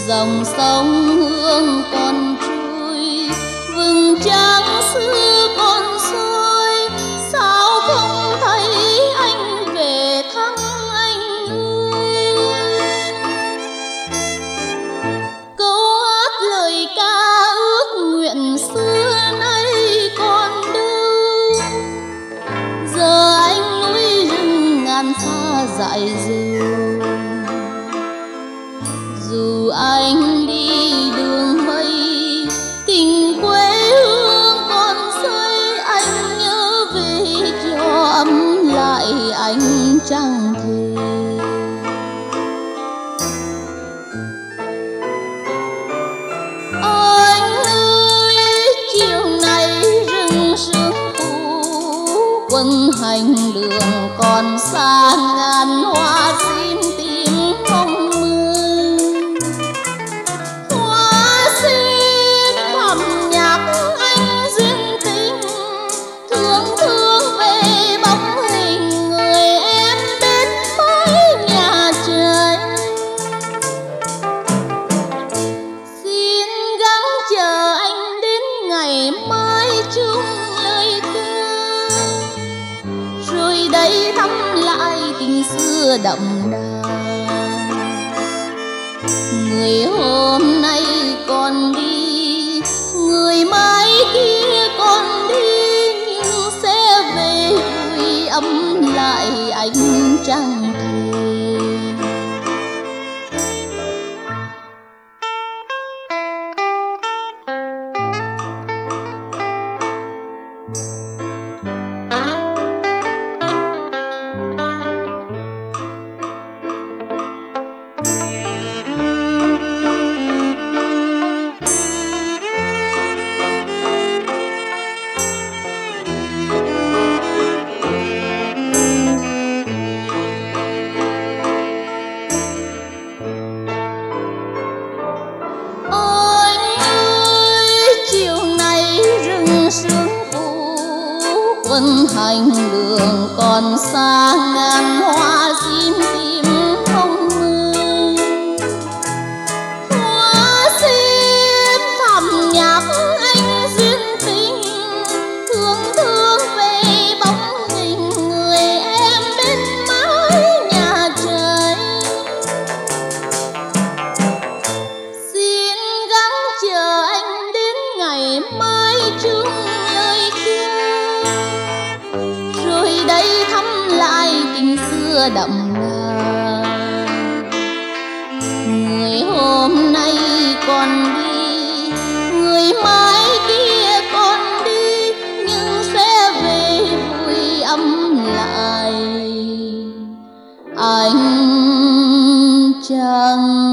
dòng sông hương còn trôi, vầng trăng xưa còn soi, sao không thấy anh về thăm anh ơi. Câu hát lời ca ước nguyện xưa nay còn đâu, giờ anh núi rừng ngàn xa dại dừng. Dù anh đi đường mây, tình quê hương còn xây, anh nhớ về cho ấm lại anh chẳng thể. Anh ơi, chiều nay rừng sương phủ, quân hành đường còn xa, ngàn hoa xin tìm không mừng. Hoa xin thầm nhắc anh duyên tình, thương thương về bóng hình người em đến mái nhà trời. Xin gắng chờ anh đến ngày mai chung lời ca, rồi đây thăm lại tình xưa đậm đà. Người hôm nay còn đi, người mai kia còn đi, nhưng sẽ về vui ấm lại anh chẳng thể. Quân hành đường còn xa, ngàn hoa xin tìm không mừng. Hoa xin thầm nhắc anh duyên tình, thương thương về bóng hình người em bên mái nhà trời. Xin gắng chờ anh đến ngày mai chung lời kia, rồi đây thăm lại tình xưa đậm đà. Người hôm nay còn đi, người mai kia còn đi, nhưng sẽ về vui ấm lại anh chẳng